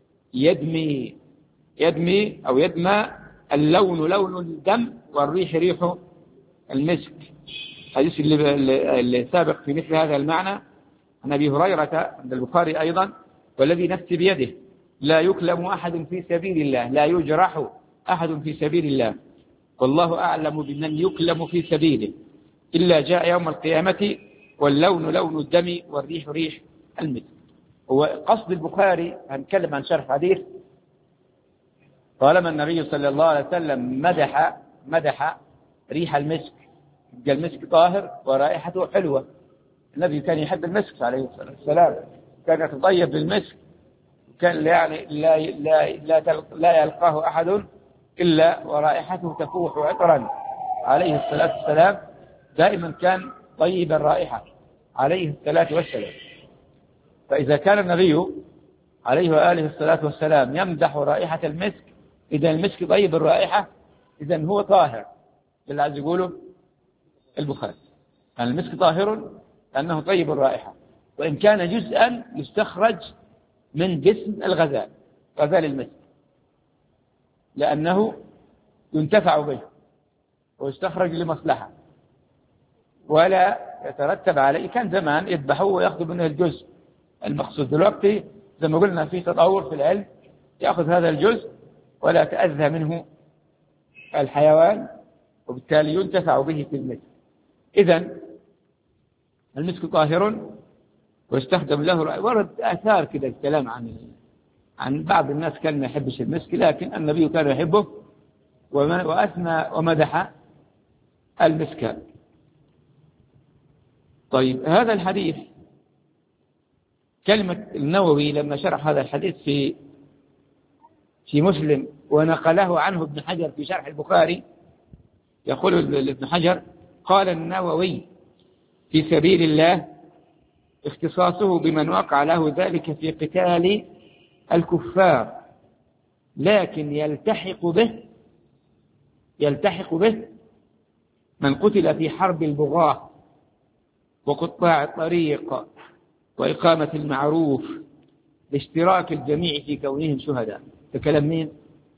S1: يدمي أو يدمى، اللون لون الدم والريح ريح المسك. حديث اللي سابق في مثل هذا المعنى عن أبي هريرة عند البخاري أيضا: والذي نفسي بيده لا يكلم أحد في سبيل الله، لا يجرح أحد في سبيل الله، والله أعلم بمن يكلم في سبيله، إلا جاء يوم القيامة واللون لون الدم والريح ريح المسك. هو قصد البخاري هنتكلم عن شرح حديث طالما النبي صلى الله عليه وسلم مدح ريح المسك، المسك طاهر ورائحته حلوة. النبي كان يحب المسك عليه الصلاة والسلام، كان يتطيب بالمسك، كان يعني لا يلقاه أحد إلا ورائحته تفوح عطرا عليه الصلاة والسلام، دائما كان طيب الرائحة عليه الصلاة والسلام. فإذا كان النبي عليه وآله الصلاة والسلام يمدح رائحة المسك، إذا المسك طيب الرائحة، إذا هو طاهر. بالعز يقوله البخاري يعني المسك طاهر لأنه طيب الرائحة، وإن كان جزءا يستخرج من جسم غزال المسك، لأنه ينتفع به ويستخرج لمصلحة ولا يترتب عليه. كان زمان يذبحوه ويأخذوا منه الجزء المقصود. دلوقتي زي ما قلنا في تطور في العلم، يأخذ هذا الجزء ولا يتأذى منه الحيوان، وبالتالي ينتفع به في المسك. إذن المسك طاهر ويستخدم له. ورد آثار كده الكلام عن بعض الناس كان ما يحبش المسك، لكن النبي كان يحبه وأثنى ومدح المسك. طيب، هذا الحديث كلمة النووي لما شرح هذا الحديث في مسلم ونقله عنه ابن حجر في شرح البخاري، يقول ابن حجر: قال النووي في سبيل الله اختصاصه بمن وقع له ذلك في قتال الكفار، لكن يلتحق به من قتل في حرب البغاة وقطاع الطريق وإقامة المعروف باشتراك الجميع في كونهم شهداء. تكلم مين؟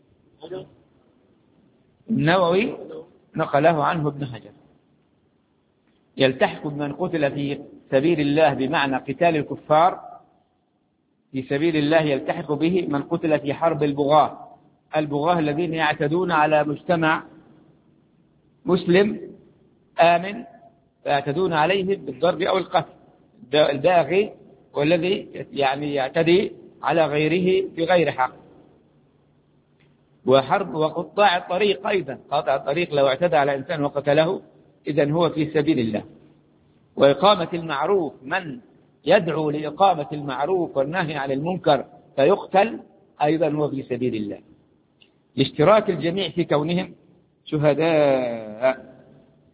S1: النووي نقله عنه ابن حجر. يلتحق بمن قتل في سبيل الله بمعنى قتال الكفار في سبيل الله، يلتحق به من قتل في حرب البغاة الذين يعتدون على مجتمع مسلم آمن، فيعتدون عليه بالضرب أو القتل. الباغي والذي يعني يعتدي على غيره بغير حق. وقطاع الطريق أيضا، قاطع الطريق لو اعتدى على إنسان وقتله إذن هو في سبيل الله. وإقامة المعروف، من يدعو لإقامة المعروف والنهي عن المنكر فيقتل أيضا هو في سبيل الله، لاشتراك الجميع في كونهم شهداء.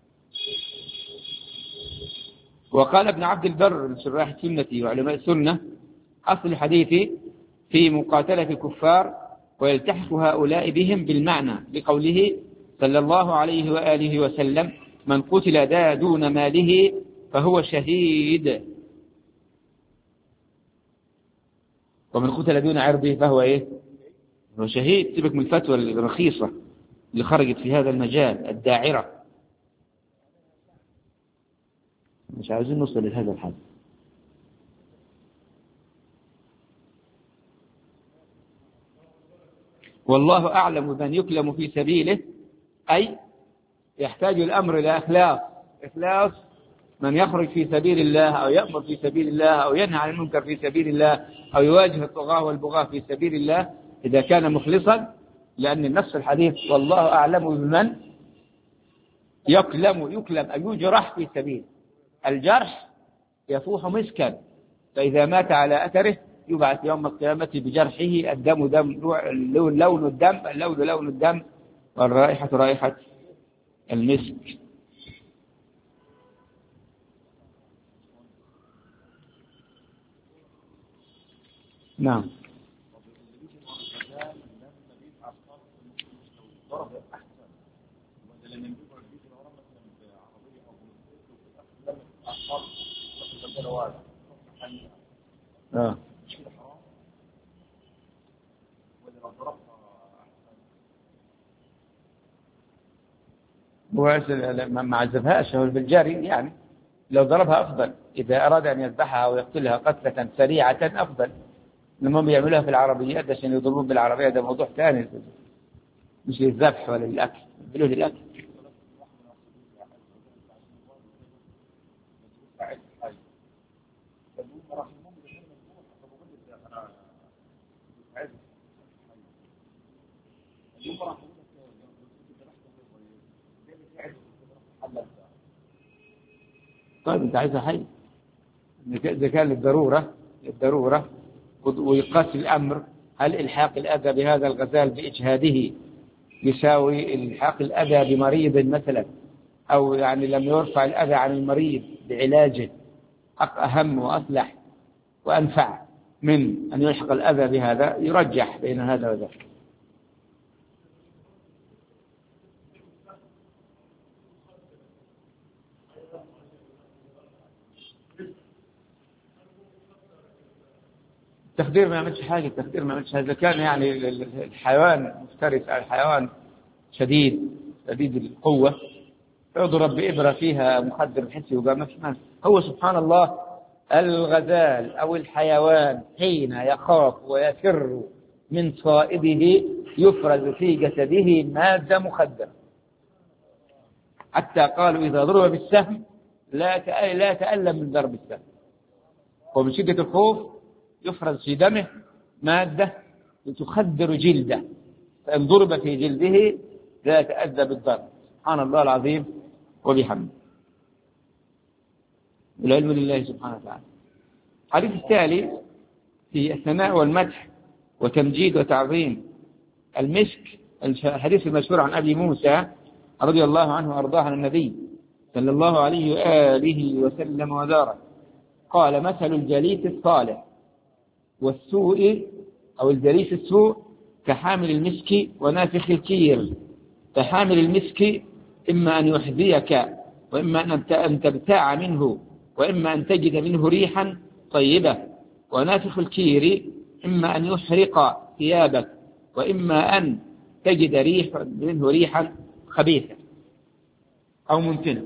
S1: وقال ابن عبد البر من شراح السنة وعلماء السنة: أصل الحديث في مقاتلة الكفار ويلتحق هؤلاء بهم بالمعنى، بقوله صلى الله عليه وآله وسلم: من قتل دون ماله فهو شهيد، ومن قتل دون عرضه فهو إيه؟ هو شهيد. سيبك من الفتوى الرخيصة اللي خرجت في هذا المجال الداعرة، مش عايزين نوصل لهذا الحد. والله أعلم من يكلم في سبيله، أي يحتاج الأمر إلى إخلاص من يخرج في سبيل الله أو يأمر في سبيل الله أو ينهى عن المنكر في سبيل الله أو يواجه الطغاة والبغاة في سبيل الله إذا كان مخلصا، لأن النص الحديث والله أعلم بمن يكلم أي يجرح في سبيل. الجرح يفوح مسكا، فإذا مات على أثره يبعث يوم القيامة بجرحه، الدم لون الدم والرائحة رائحة المسك. نعم. ما عذبهاش، هو بالجاري يعني لو ضربها أفضل، إذا أراد أن يذبحها ويقتلها قتلة سريعة أفضل. لما بيعملوها في العربيات عشان يضربون بالعربية ده موضوع ثاني، مش للذبح ولا للأكل، بيقولوا للأكل. طيب أنت عايزها حي، إذا كان للضرورة ويقاس الأمر، هل إلحاق الأذى بهذا الغزال بإجهاده يساوي إلحاق الأذى بمريض مثلا، أو يعني لم يرفع الأذى عن المريض بعلاجه أهم وأصلح وأنفع من أن يلحق الأذى بهذا، يرجح بين هذا وذاك. التخدير ما يعملش حاجة، إذا كان يعني الحيوان مفترس، الحيوان شديد القوة، يضرب بإبرة فيها مخدر حسي وقام ما في مال. هو سبحان الله الغزال أو الحيوان حين يخاف ويفر من صائده يفرز في جسده مادة مخدرة، حتى قالوا إذا ضرب بالسهم لا تألم من ضرب السهم، ومن شدة الخوف يفرز في دمه مادة تخدر جلده، فإن ضرب في جلده لا يتأذى بالضرب. سبحان الله العظيم وبحمده، العلم لله سبحانه وتعالى. الحديث التالي في الثناء والمدح وتمجيد وتعظيم المسك، الحديث المشهور عن أبي موسى رضي الله عنه وأرضاه عن النبي صلى الله عليه وآله وسلم وداره قال: مثل الجليس الصالح والسوء أو الجليس السوء كحامل المسك ونافخ الكير. فحامل المسك إما أن يحذيك وإما أن تبتاع منه وإما أن تجد منه ريحا طيبة، ونافخ الكير إما أن يحرق ثيابك وإما أن تجد منه ريحا خبيثة أو منتنة.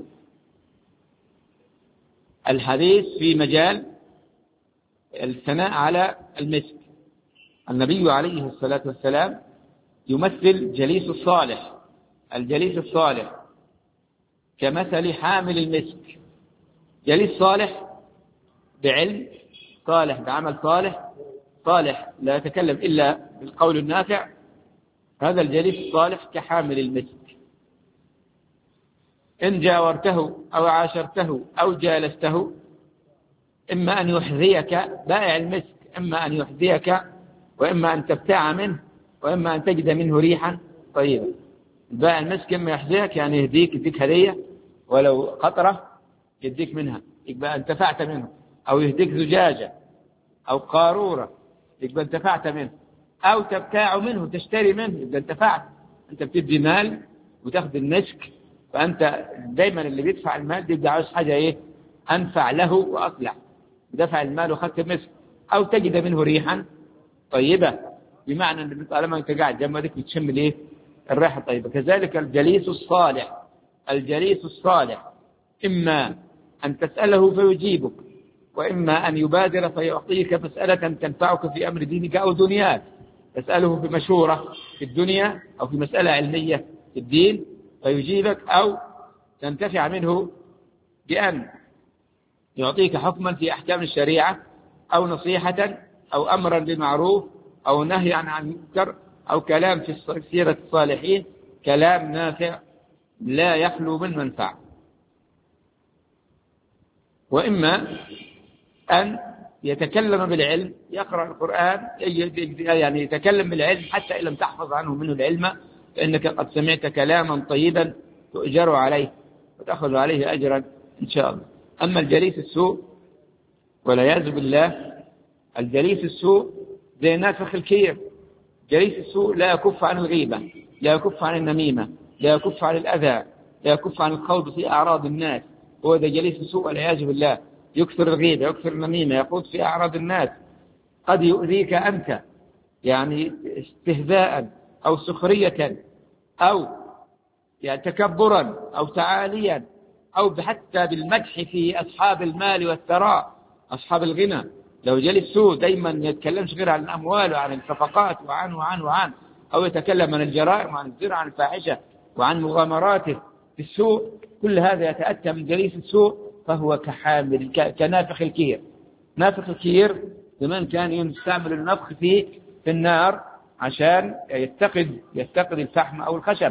S1: الحديث في مجال الثناء على المسك. النبي عليه الصلاة والسلام يمثل الجليس الصالح كمثل حامل المسك. جليس صالح بعلم، صالح بعمل صالح لا يتكلم إلا بالقول النافع، هذا الجليس الصالح كحامل المسك. إن جاورته أو عاشرته أو جالسته إما أن يحذيك، بائع المسك إما أن يحذيك وإما أن تبتاع منه وإما أن تجد منه ريحا طيبة. بائع المسك إما يحذيك يعني يديك هدية ولو قطرة يديك منها يبقى انتفعت منه، أو يهديك زجاجة أو قارورة يبقى انتفعت منه، أو تبتاع منه تشتري منه يبقى انتفعت. أنت بتدي مال وتاخد المسك، فأنت دايما اللي بيدفع المال بيبقى عاوز حاجة إيه أنفع له وأصلح، دفع المال وخدت المسك، أو تجد منه ريحا طيبة، بمعنى أن طالما أنت قاعد جنبك بتشم الإيه الريحة الطيبة. كذلك الجليس الصالح، الجليس الصالح إما أن تسأله فيجيبك، وإما أن يبادر فيعطيك مسألة تنفعك في أمر دينك أو دنياك، تسأله في مشورة في الدنيا أو في مسألة علمية في الدين فيجيبك، أو تنتفع منه بأن يعطيك حكما في أحكام الشريعة، أو نصيحة، أو أمرا بالمعروف، أو نهي عن المنكر، أو كلام في سيرة الصالحين، كلام نافع لا يخلو من منفعة. وإما أن يتكلم بالعلم، يقرأ القرآن، يعني يتكلم بالعلم حتى إن لم تحفظ عنه منه العلم، فإنك قد سمعت كلاما طيبا تؤجر عليه وتأخذ عليه أجرا إن شاء الله. أما الجليس السوء والعياذ بالله، الجليس السوء زي نافخ الكير. جليس السوء لا يكف عن الغيبة، لا يكف عن النميمة، لا يكف عن الأذى، لا يكف عن الخوض في أعراض الناس. هو ده جليس السوء والعياذ بالله، يكثر الغيبة، يكثر النميمة، يخوض في أعراض الناس. قد يؤذيك أنت يعني استهزاء أو سخرية، أو يعني تكبرا أو تعاليا، أو حتى بالمدح في أصحاب المال والثراء، أصحاب الغنى. لو جلس سوء دايما يتكلمش غير عن الأموال وعن الصفقات وعن أو يتكلم عن الجرائم وعن الزنا وعن الفاحشة وعن مغامراته في السوء، كل هذا يتأتى من جليس السوء، فهو كحامل كنافخ الكير. نافخ الكير زمان كان يستعمل النفخ في النار عشان يتقد الفحم أو الخشب،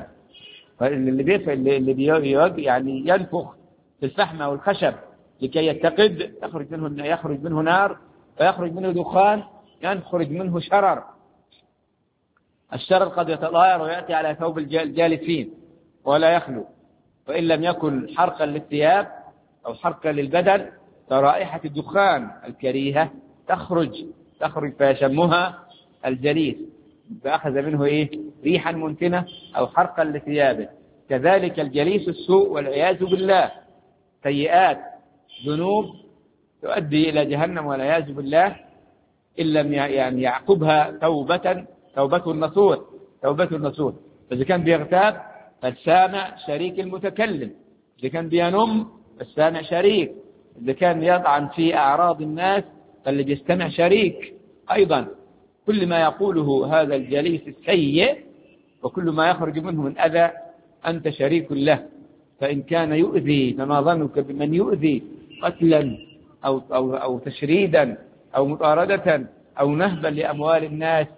S1: اللي يعني ينفخ في الفحم أو الخشب لكي يتقد، يخرج منه نار، ويخرج منه دخان، يخرج منه شرر. الشرر قد يتطاير ويأتي على ثوب الجالسين ولا يخلو، وإن لم يكن حرقا للثياب أو حرقا للبدن، فرائحة الدخان الكريهة تخرج فيشمها الجليس، فأخذ منه ريحا منتنة أو حرقا لثيابه. كذلك الجليس السوء والعياذ بالله، سيئات ذنوب تؤدي إلى جهنم والعياذ بالله، إن لم يعني يعقبها توبة النصوح. فإذا كان بيغتاب فالسامع شريك المتكلم، إذا كان بينم فالسامع شريك، إذا كان يطعن في أعراض الناس فاللي بيستمع شريك أيضا. كل ما يقوله هذا الجليس السيء وكل ما يخرج منه من أذى أنت شريك له. فإن كان يؤذي، فما ظنك بمن يؤذي قتلا أو تشريدا أو مطاردة أو نهبا لأموال الناس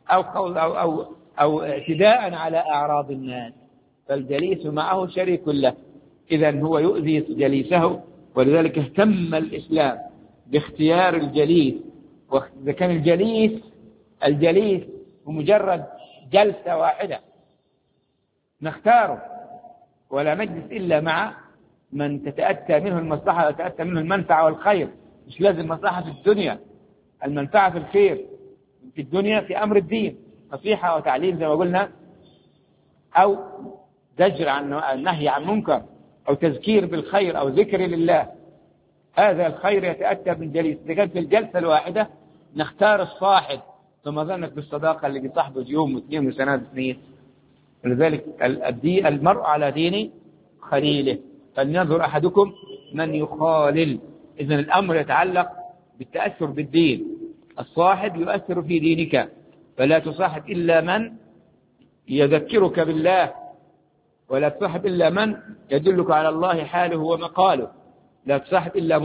S1: أو اعتداء على أعراض الناس، فالجليس معه شريك له. إذن هو يؤذي جليسه، ولذلك اهتم الإسلام باختيار الجليس. وإذا كان الجليس بمجرد جلسة واحدة نختاره، ولا نجلس إلا مع من تتأتى منه المصلحة وتتأتى منه المنفعة والخير، مش لازم مصلحة في الدنيا، المنفعة في الخير في الدنيا في أمر الدين، نصيحة وتعليم زي ما قلنا، أو زجر عن النهي عن منكر، أو تذكير بالخير، أو ذكر لله. هذا الخير يتأتى من جليس. إذا كانت في الجلسة الواحدة نختار الصاحب، ثم ظنك بالصداقة اللي بصاحبه يوم واثنين وسنة سنين. ولذلك المرء على دين خليله، فلينظر أحدكم من يخالل. إذن الأمر يتعلق بالتأثر بالدين. الصاحب يؤثر في دينك، فلا تصاحب إلا من يذكرك بالله، ولا تصاحب إلا من يدلك على الله حاله ومقاله، لا تصاحب إلا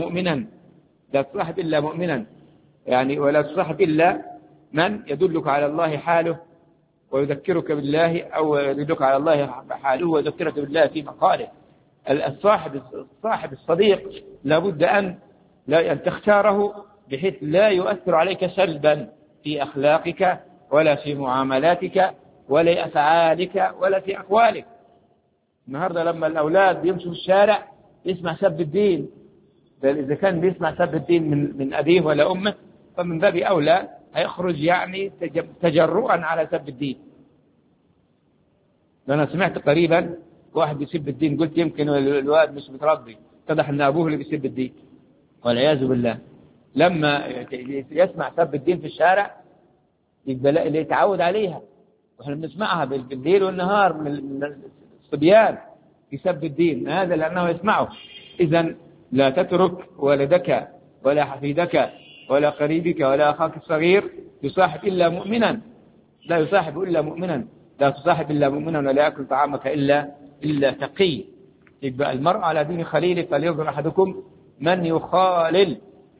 S1: مؤمنا، يعني ولا تصاحب إلا من يدلك على الله حاله ويذكرك بالله، أو يدلك على الله حاله ويذكرك بالله في مقاله. الصاحب الصديق لابد أن تختاره بحيث لا يؤثر عليك سلبا في أخلاقك ولا في معاملاتك ولا أفعالك ولا في أقوالك. النهاردة لما الأولاد بيمشوا في الشارع يسمع سب الدين، بل إذا كان بيسمع سب الدين من أبيه ولا أمه، فمن باب أولى هيخرج يعني تجرؤا على سب الدين. أنا سمعت قريبا واحد بيسب الدين، قلت يمكن الواد مش متربي، اتضح أن أبوه اللي بيسب الدين والعياذ بالله. لما يسمع سب الدين في الشارع يبقى اللي يتعود عليها، وإحنا بنسمعها بالليل والنهار من الصبيان يسب الدين، هذا لأنه يسمعه. إذن لا تترك ولدك ولا حفيدك ولا قريبك ولا أخاك الصغير يصاحب إلا مؤمنا، لا يصاحب إلا مؤمنا، لا تصاحب إلا مؤمنا ولا يأكل طعامك إلا تقي. يبقى المرء على دين خليله فلينظر أحدكم من يخالل.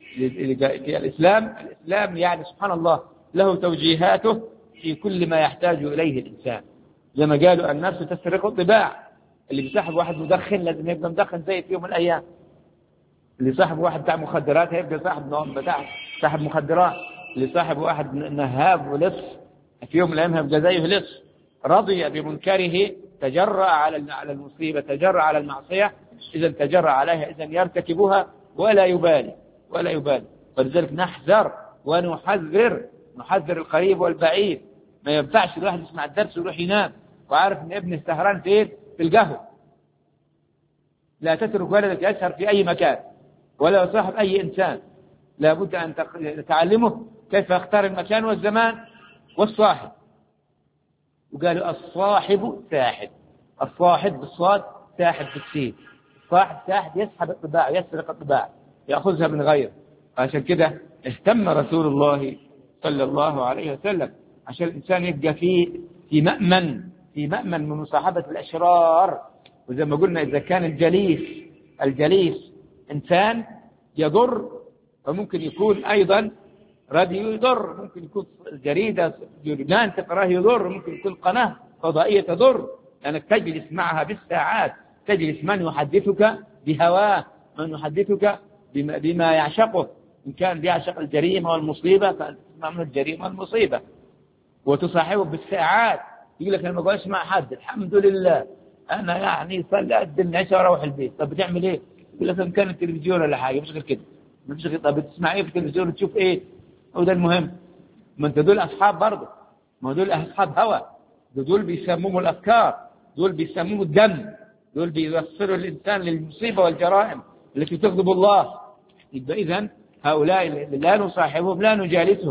S1: الإسلام يعني سبحان الله له توجيهاته في كل ما يحتاج إليه الإنسان. زي ما قالوا النفس تسترق الطباع، اللي بيصاحب واحد مدخن لازم يبقى مدخن زي في يوم من الأيام، اللي صاحب واحد بتاع مخدرات هيبقى صاحب مخدرات، اللي صاحب واحد نهاب ولص في يوم من الأيام هيبقى زيه لص. رضي بمنكره، تجرأ على المصيبة، تجرأ على المعصية، إذا تجرأ عليها إذا يرتكبها ولا يبالي. ولذلك نحذر ونحذر القريب والبعيد. ما ينفعش الواحد يسمع الدرس ويروح ينام وعارف ان ابنه سهران في القهوة. لا تترك ولدك يسهر في أي مكان ولا يصاحب أي إنسان، لا بد أن تعلمه كيف يختار المكان والزمان والصاحب. وقالوا الصاحب ساحب، الصاحب بالصاد، ساحب بالسين. ساحب يسحب الطباع، يسرق الطباع، يأخذها من غيره. عشان كده اهتم رسول الله صلى الله عليه وسلم عشان الإنسان يبقى في مأمن من مصاحبة الأشرار. وزي ما قلنا إذا كان الجليس إنسان يضر، فممكن يكون أيضا راديو يضر، ممكن يكون جريدة جورنال تقراه يضر، ممكن يكون قناة فضائية تضر، لأنك تجلس معها بالساعات، تجلس من يحدثك بهواه، من يحدثك بما يعشقه. إن كان بيعشق الجريمة والمصيبة فأنت تسمع منه الجريمة والمصيبة، وتصاحبه بالساعات. يقول لك أنا ما أقعدش مع حد، الحمد لله أنا يعني صلي أدي العشاء وأروح البيت. طب بتعمل إيه؟ يقول لك إن كان التلفزيون ولا حاجة، مش غير كده، مش غير. طب بتسمع إيه في التلفزيون وتشوف إيه؟ وده المهم. ما أنت دول أصحاب برضه، ما دول أصحاب هوى، دول بيسموهم الأفكار، دول بيسموهم الدم، دول بيوصلوا الإنسان للمصيبة والجرائم التي تغضب الله. يبقى إذن هؤلاء لا نصاحبهم، لا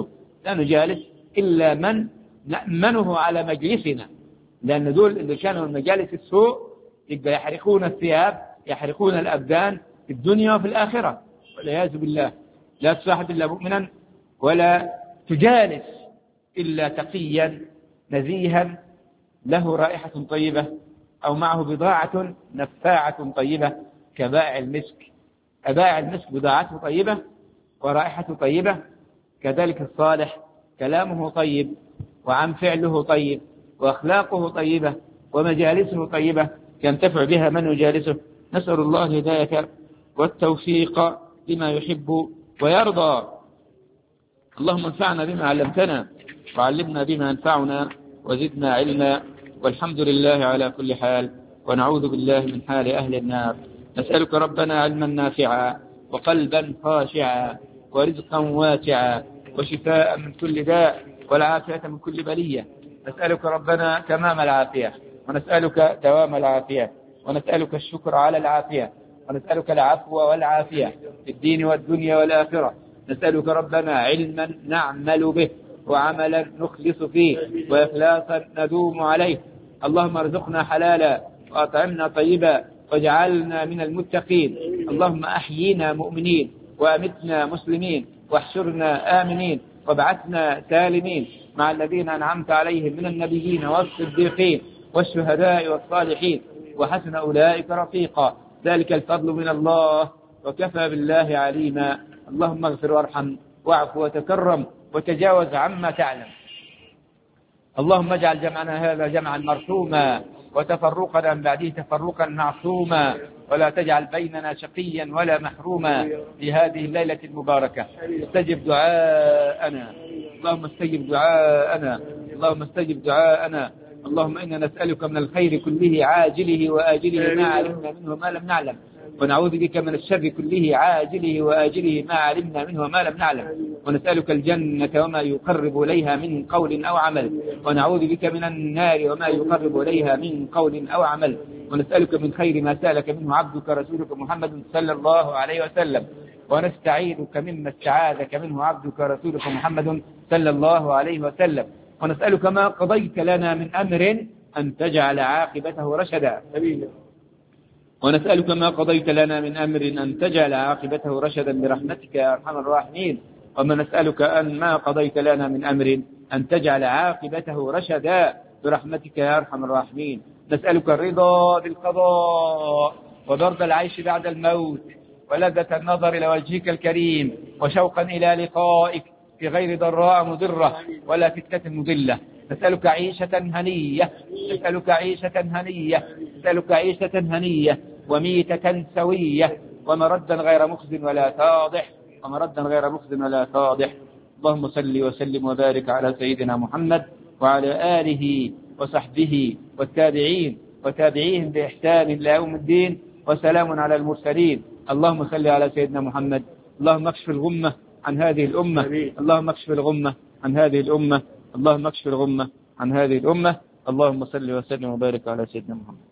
S1: نجالس إلا من نأمنه على مجلسنا، لأن دول اللي كانوا من مجالس السوء يبقى يحرقون الثياب، يحرقون الأبدان في الدنيا وفي الآخرة والعياذ بالله. لا تصاحب إلا مؤمنا ولا تجالس إلا تقيا نزيها له رائحة طيبة أو معه بضاعة نفاعة طيبة كبائع المسك. أبائع المسك بضاعته طيبة ورائحته طيبة، كذلك الصالح كلامه طيب وعن فعله طيب وأخلاقه طيبة ومجالسه طيبة ينتفع بها من يجالسه. نسأل الله الهداية والتوفيق لما يحب ويرضى. اللهم انفعنا بما علمتنا وعلمنا بما ينفعنا وزدنا علما، والحمد لله على كل حال، ونعوذ بالله من حال أهل النار. نسألك ربنا علما نافعا وقلبا خاشعا ورزقا واسعا وشفاء من كل داء والعافية من كل بلية. نسألك ربنا تمام العافية، ونسألك دوام العافية، ونسألك الشكر على العافية، ونسألك العفو والعافية في الدين والدنيا والآخرة. نسألك ربنا علما نعمل به وعملا نخلص فيه وإخلاصا ندوم عليه. اللهم ارزقنا حلالا وأطعمنا طيبا واجعلنا من المتقين. اللهم أحيينا مؤمنين وأمتنا مسلمين واحشرنا آمنين وابعثنا سالمين مع الذين أنعمت عليهم من النبيين والصديقين والشهداء والصالحين وحسن أولئك رفيقا. ذلك الفضل من الله وكفى بالله عليما. اللهم اغفر وارحم واعف وتكرم وتجاوز عما تعلم. اللهم اجعل جمعنا هذا جمعا مرحوما وتفرقنا من بعده تفرقا معصوما، ولا تجعل بيننا شقيا ولا محروما في هذه الليلة المباركة. استجب دعاءنا، اللهم استجب دعاءنا، اللهم استجب دعاءنا. اللهم إنا نسألك من الخير كله عاجله وآجله ما علمنا منه ما لم نعلم، ونعوذ بك من الشر كله عاجله وآجله ما علمنا منه وما لم نعلم، ونسألك الجنة وما يقرب إليها من قول أو عمل، ونعوذ بك من النار وما يقرب إليها من قول أو عمل، ونسألك من خير ما سألك منه عبدك رسولك محمد صلى الله عليه وسلم، ونستعيذك مما استعاذك منه عبدك رسولك محمد صلى الله عليه وسلم، ونسألك ما قضيت لنا من أمر أن تجعل عاقبته رشدا، ونسألك ما قضيت لنا من أمر أن تجعل عاقبته رشدا برحمتك يا أرحم الراحمين، وما نسألك أن ما قضيت لنا من أمر أن تجعل عاقبته رشدا برحمتك يا أرحم الراحمين. نسألك الرضا بالقضاء وبرد العيش بعد الموت ولذة النظر إلى وجهك الكريم وشوقا إلى لقائك في غير ضراء مضرة ولا فتنة مضلة. نسألك عيشة هنية، نسألك عيشة هنية، نسألك عيشة هنية وميتة سوية ومردا غير مخزن ولا فاضح، ومردا غير مخزن ولا فاضح. اللهم صل وسلم وبارك على سيدنا محمد وعلى آله وصحبه والتابعين وتابعيهم بإحسان إلى يوم الدين، وسلام على المرسلين. اللهم صل على سيدنا محمد. اللهم اكشف الغمة عن هذه الأمة، اللهم اكشف الغمة عن هذه الأمة، اللهم اكشف الغمة عن هذه الأمة. اللهم صل وسلم وبارك على سيدنا محمد.